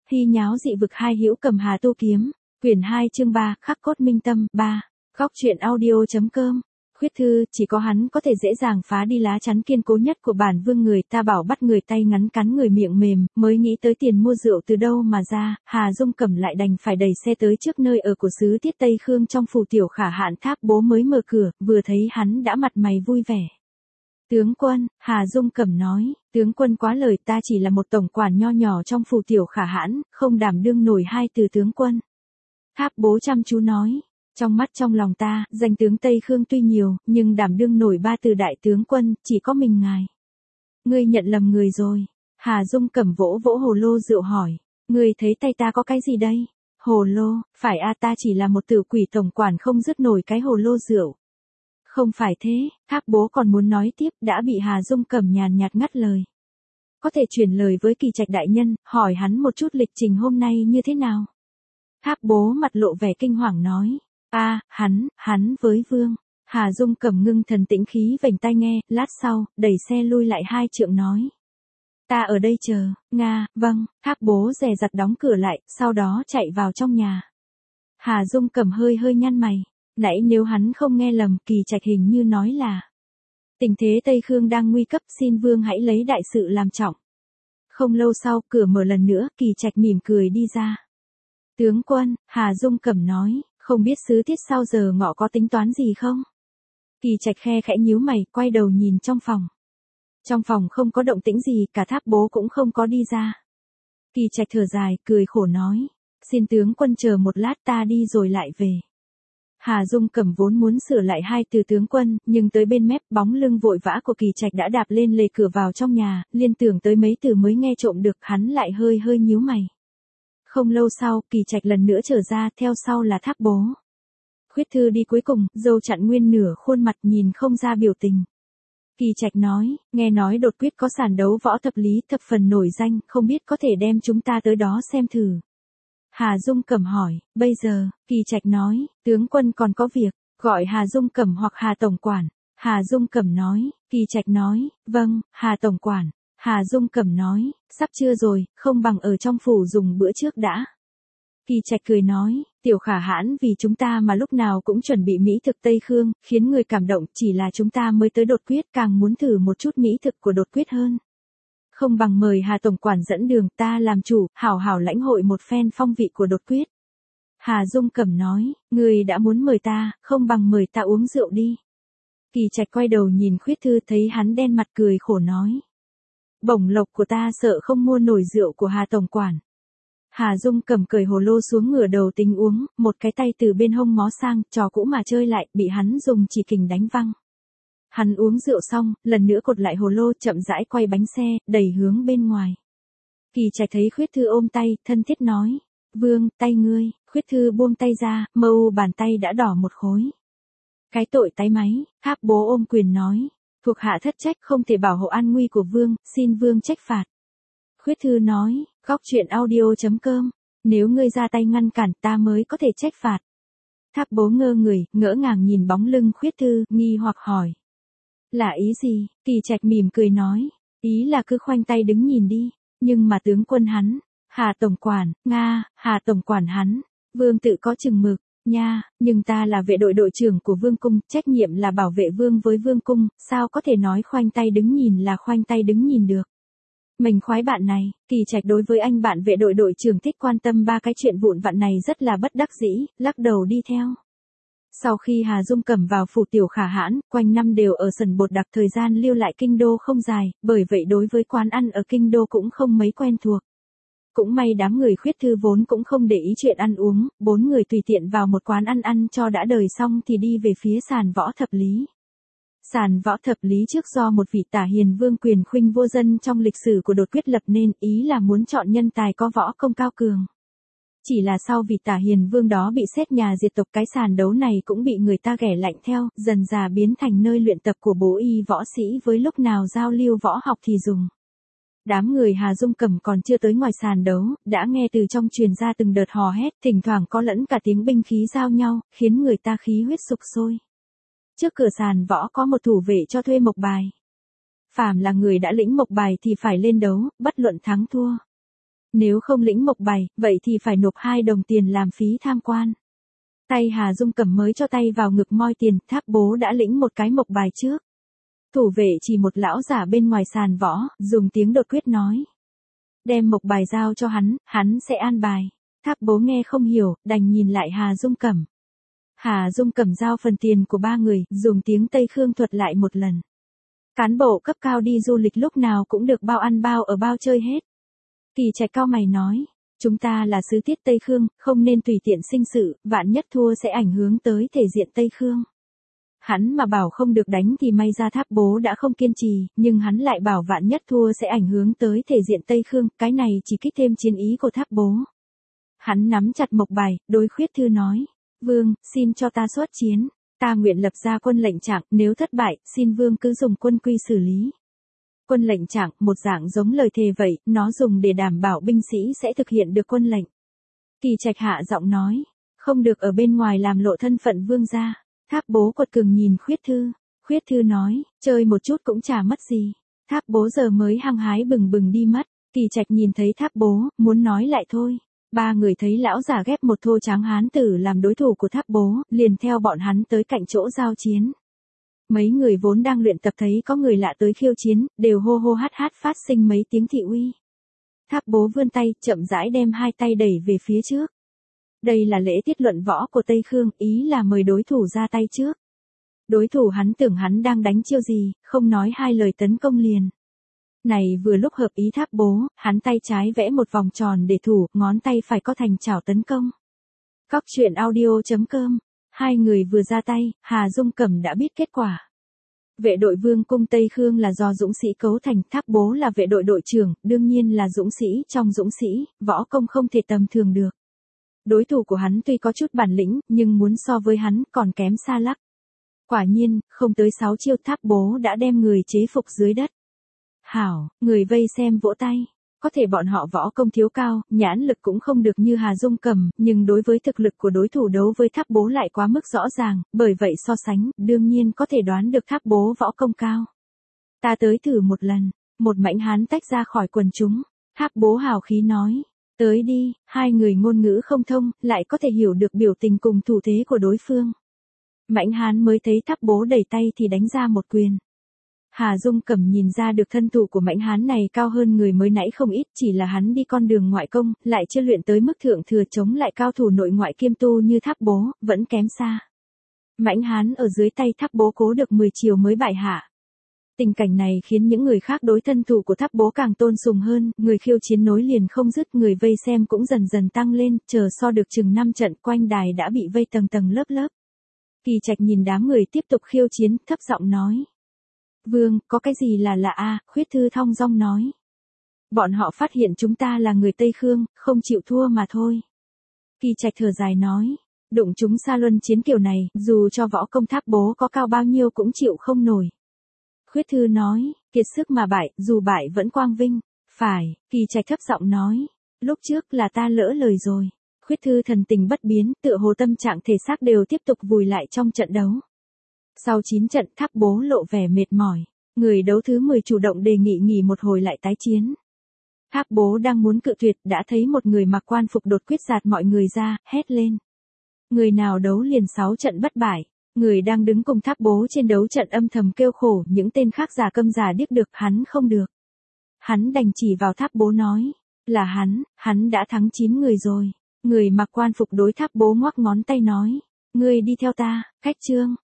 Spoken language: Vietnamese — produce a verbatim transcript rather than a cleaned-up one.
Hy nháo dị vực hai hữu cầm hà tu kiếm, quyển hai chương ba, khắc cốt minh tâm, ba. Góc truyện audio.com. Khuyết thư, chỉ có hắn có thể dễ dàng phá đi lá chắn kiên cố nhất của bản vương, người ta bảo bắt người tay ngắn cắn người miệng mềm, mới nghĩ tới tiền mua rượu từ đâu mà ra, Hà Dung Cẩm lại đành phải đẩy xe tới trước nơi ở của sứ tiết Tây Khương trong phủ tiểu khả hạn. Tháp Bố mới mở cửa, vừa thấy hắn đã mặt mày vui vẻ. Tướng quân, Hà Dung Cẩm nói, tướng quân quá lời, ta chỉ là một tổng quản nho nhỏ trong phủ tiểu khả hãn, không đảm đương nổi hai từ tướng quân. Tháp Bố chăm chú nói, trong mắt trong lòng ta, danh tướng Tây Khương tuy nhiều, nhưng đảm đương nổi ba từ đại tướng quân, chỉ có mình ngài. Ngươi nhận lầm người rồi. Hà Dung Cẩm vỗ vỗ hồ lô rượu hỏi, ngươi thấy tay ta có cái gì đây? Hồ lô, phải a, ta chỉ là một tử quỷ tổng quản không dứt nổi cái hồ lô rượu. Không phải thế, Tháp Bố còn muốn nói tiếp, đã bị Hà Dung Cẩm nhàn nhạt ngắt lời. Có thể chuyển lời với Kỳ Trạch đại nhân, hỏi hắn một chút lịch trình hôm nay như thế nào? Tháp Bố mặt lộ vẻ kinh hoàng nói, a, à, hắn, hắn với vương. Hà Dung Cẩm ngưng thần tĩnh khí vành tai nghe, lát sau, đẩy xe lui lại hai trượng nói. Ta ở đây chờ, Nga, vâng. Tháp Bố dè dặt đóng cửa lại, sau đó chạy vào trong nhà. Hà Dung Cẩm hơi hơi nhăn mày. Nãy nếu hắn không nghe lầm, Kỳ Trạch hình như nói là tình thế Tây Khương đang nguy cấp, xin vương hãy lấy đại sự làm trọng. Không lâu sau, cửa mở lần nữa, Kỳ Trạch mỉm cười đi ra. Tướng quân, Hà Dung Cẩm nói, không biết sứ tiết sau giờ ngọ có tính toán gì không? Kỳ Trạch khe khẽ nhíu mày, quay đầu nhìn trong phòng. Trong phòng không có động tĩnh gì, cả Tháp Bố cũng không có đi ra. Kỳ Trạch thở dài, cười khổ nói, xin tướng quân chờ một lát, ta đi rồi lại về. Hà Dung Cẩm vốn muốn sửa lại hai từ tướng quân, nhưng tới bên mép, bóng lưng vội vã của Kỳ Trạch đã đạp lên lề cửa vào trong nhà, liên tưởng tới mấy từ mới nghe trộm được, hắn lại hơi hơi nhíu mày. Không lâu sau, Kỳ Trạch lần nữa trở ra, theo sau là Tháp Bố. Khuyết thư đi cuối cùng, dâu chặn nguyên nửa khuôn mặt, nhìn không ra biểu tình. Kỳ Trạch nói, nghe nói đột quyết có sàn đấu võ thập lý thập phần nổi danh, không biết có thể đem chúng ta tới đó xem thử. Hà Dung Cẩm hỏi, bây giờ, Kỳ Trạch nói, tướng quân còn có việc, gọi Hà Dung Cẩm hoặc Hà Tổng Quản. Hà Dung Cẩm nói, Kỳ Trạch nói, vâng, Hà Tổng Quản. Hà Dung Cẩm nói, sắp trưa rồi, không bằng ở trong phủ dùng bữa trước đã. Kỳ Trạch cười nói, tiểu khả hãn vì chúng ta mà lúc nào cũng chuẩn bị mỹ thực Tây Khương, khiến người cảm động, chỉ là chúng ta mới tới đột quyết càng muốn thử một chút mỹ thực của đột quyết hơn. Không bằng mời Hà Tổng Quản dẫn đường, ta làm chủ, hảo hảo lãnh hội một phen phong vị của đột quyết. Hà Dung Cẩm nói, người đã muốn mời ta, không bằng mời ta uống rượu đi. Kỳ Trạch quay đầu nhìn Khuyết thư, thấy hắn đen mặt cười khổ nói. Bổng lộc của ta sợ không mua nổi rượu của Hà Tổng Quản. Hà Dung Cẩm cởi hồ lô xuống, ngửa đầu tính uống, một cái tay từ bên hông mó sang, trò cũ mà chơi lại, bị hắn dùng chỉ kình đánh văng. Hắn uống rượu xong, lần nữa cột lại hồ lô, chậm rãi quay bánh xe, đẩy hướng bên ngoài. Kỳ Trạch thấy Khuyết thư ôm tay, thân thiết nói, vương, tay ngươi. Khuyết thư buông tay ra, mơ u bàn tay đã đỏ một khối. Cái tội tái máy. Tháp Bố ôm quyền nói, thuộc hạ thất trách, không thể bảo hộ an nguy của vương, xin vương trách phạt. Khuyết thư nói, góc truyện audio.com, nếu ngươi ra tay ngăn cản, ta mới có thể trách phạt. Tháp Bố ngơ người, ngỡ ngàng nhìn bóng lưng Khuyết thư, nghi hoặc hỏi. Là ý gì? Kỳ Trạch mỉm cười nói, ý là cứ khoanh tay đứng nhìn đi, nhưng mà tướng quân hắn, Hà Tổng Quản, Nga, Hà Tổng Quản hắn, vương tự có chừng mực, nha, nhưng ta là vệ đội đội trưởng của vương cung, trách nhiệm là bảo vệ vương với vương cung, sao có thể nói khoanh tay đứng nhìn là khoanh tay đứng nhìn được. Mình khoái bạn này, Kỳ Trạch đối với anh bạn vệ đội đội trưởng thích quan tâm ba cái chuyện vụn vặt này rất là bất đắc dĩ, lắc đầu đi theo. Sau khi Hà Dung Cẩm vào phủ tiểu khả hãn, quanh năm đều ở sần bột đặc, thời gian lưu lại kinh đô không dài, bởi vậy đối với quán ăn ở kinh đô cũng không mấy quen thuộc. Cũng may đám người Khuyết thư vốn cũng không để ý chuyện ăn uống, bốn người tùy tiện vào một quán ăn ăn cho đã đời xong thì đi về phía sàn võ thập lý. Sàn võ thập lý trước do một vị tả hiền vương quyền khuynh vô dân trong lịch sử của đột quyết lập nên, ý là muốn chọn nhân tài có võ công cao cường. Chỉ là sau vị tả hiền vương đó bị xét nhà diệt tộc, cái sàn đấu này cũng bị người ta ghẻ lạnh theo, dần dà biến thành nơi luyện tập của bố y võ sĩ với lúc nào giao lưu võ học thì dùng. Đám người Hà Dung Cẩm còn chưa tới ngoài sàn đấu, đã nghe từ trong truyền ra từng đợt hò hét, thỉnh thoảng có lẫn cả tiếng binh khí giao nhau, khiến người ta khí huyết sục sôi. Trước cửa sàn võ có một thủ vệ cho thuê mộc bài. Phàm là người đã lĩnh mộc bài thì phải lên đấu, bất luận thắng thua. Nếu không lĩnh mộc bài, vậy thì phải nộp hai đồng tiền làm phí tham quan. Tay Hà Dung Cẩm mới cho tay vào ngực moi tiền, Tháp Bố đã lĩnh một cái mộc bài trước. Thủ vệ chỉ một lão giả bên ngoài sàn võ, dùng tiếng đột quyết nói. Đem mộc bài giao cho hắn, hắn sẽ an bài. Tháp Bố nghe không hiểu, đành nhìn lại Hà Dung Cẩm. Hà Dung Cẩm giao phần tiền của ba người, dùng tiếng Tây Khương thuật lại một lần. Cán bộ cấp cao đi du lịch lúc nào cũng được bao ăn bao ở bao chơi hết. Kỳ Trạch cao mày nói, chúng ta là sứ tiết Tây Khương, không nên tùy tiện sinh sự, vạn nhất thua sẽ ảnh hưởng tới thể diện Tây Khương. Hắn mà bảo không được đánh thì may ra Tháp Bố đã không kiên trì, nhưng hắn lại bảo vạn nhất thua sẽ ảnh hưởng tới thể diện Tây Khương, cái này chỉ kích thêm chiến ý của Tháp Bố. Hắn nắm chặt mộc bài, đối Khuyết Thư nói, Vương, xin cho ta xuất chiến, ta nguyện lập ra quân lệnh trạng, nếu thất bại, xin Vương cứ dùng quân quy xử lý. Quân lệnh trạng, một dạng giống lời thề vậy, nó dùng để đảm bảo binh sĩ sẽ thực hiện được quân lệnh. Kỳ Trạch hạ giọng nói, không được ở bên ngoài làm lộ thân phận Vương gia. Tháp Bố quật cường nhìn Khuyết Thư. Khuyết Thư nói, chơi một chút cũng chả mất gì. Tháp Bố giờ mới hăng hái bừng bừng đi mất. Kỳ Trạch nhìn thấy Tháp Bố, muốn nói lại thôi. Ba người thấy lão giả ghép một thô tráng hán tử làm đối thủ của Tháp Bố, liền theo bọn hắn tới cạnh chỗ giao chiến. Mấy người vốn đang luyện tập thấy có người lạ tới khiêu chiến, đều hô hô hát hát phát sinh mấy tiếng thị uy. Tháp Bố vươn tay, chậm rãi đem hai tay đẩy về phía trước. Đây là lễ tiết luận võ của Tây Khương, ý là mời đối thủ ra tay trước. Đối thủ hắn tưởng hắn đang đánh chiêu gì, không nói hai lời tấn công liền. Này vừa lúc hợp ý Tháp Bố, hắn tay trái vẽ một vòng tròn để thủ, ngón tay phải có thành chảo tấn công. Cóc truyện audio chấm com. Hai người vừa ra tay, Hà Dung Cẩm đã biết kết quả. Vệ đội Vương cung Tây Khương là do dũng sĩ cấu thành, Tháp Bố là vệ đội đội trưởng, đương nhiên là dũng sĩ trong dũng sĩ, võ công không thể tầm thường được. Đối thủ của hắn tuy có chút bản lĩnh, nhưng muốn so với hắn còn kém xa lắc. Quả nhiên, không tới sáu chiêu Tháp Bố đã đem người chế phục dưới đất. Hảo, người vây xem vỗ tay. Có thể bọn họ võ công thiếu cao, nhãn lực cũng không được như Hà Dung Cẩm, nhưng đối với thực lực của đối thủ đấu với Tháp Bố lại quá mức rõ ràng, bởi vậy so sánh, đương nhiên có thể đoán được Tháp Bố võ công cao. Ta tới thử một lần, một mãnh hán tách ra khỏi quần chúng. Tháp Bố hào khí nói, tới đi, hai người ngôn ngữ không thông, lại có thể hiểu được biểu tình cùng thủ thế của đối phương. Mãnh hán mới thấy Tháp Bố đẩy tay thì đánh ra một quyền. Hà Dung Cẩm nhìn ra được thân thủ của mãnh hán này cao hơn người mới nãy không ít, chỉ là hắn đi con đường ngoại công, lại chưa luyện tới mức thượng thừa chống lại cao thủ nội ngoại kiêm tu như Tháp Bố, vẫn kém xa. Mãnh hán ở dưới tay Tháp Bố cố được mười chiều mới bại hạ. Tình cảnh này khiến những người khác đối thân thủ của Tháp Bố càng tôn sùng hơn, người khiêu chiến nối liền không dứt, người vây xem cũng dần dần tăng lên, chờ so được chừng năm trận quanh đài đã bị vây tầng tầng lớp lớp. Kỳ Trạch nhìn đám người tiếp tục khiêu chiến, thấp giọng nói. Vương, có cái gì là lạ a? Khuyết Thư thong dong nói. Bọn họ phát hiện chúng ta là người Tây Khương, không chịu thua mà thôi. Kỳ Trạch thở dài nói. Đụng chúng xa luân chiến kiểu này, dù cho võ công Tháp Bố có cao bao nhiêu cũng chịu không nổi. Khuyết Thư nói, kiệt sức mà bại, dù bại vẫn quang vinh. Phải, Kỳ Trạch thấp giọng nói. Lúc trước là ta lỡ lời rồi. Khuyết Thư thần tình bất biến, tựa hồ tâm trạng thể xác đều tiếp tục vùi lại trong trận đấu. Sau chín trận Tháp Bố lộ vẻ mệt mỏi. Người đấu thứ mười chủ động đề nghị nghỉ một hồi lại tái chiến. Tháp Bố đang muốn cự tuyệt đã thấy một người mặc quan phục đột quyết giạt mọi người ra, hét lên. Người nào đấu liền sáu trận bất bại. Người đang đứng cùng Tháp Bố trên đấu trận âm thầm kêu khổ, những tên khác giả câm giả điếc được, hắn không được. Hắn đành chỉ vào Tháp Bố nói. Là hắn, hắn đã thắng chín người rồi. Người mặc quan phục đối Tháp Bố ngoắc ngón tay nói. Ngươi đi theo ta, Khách Trương.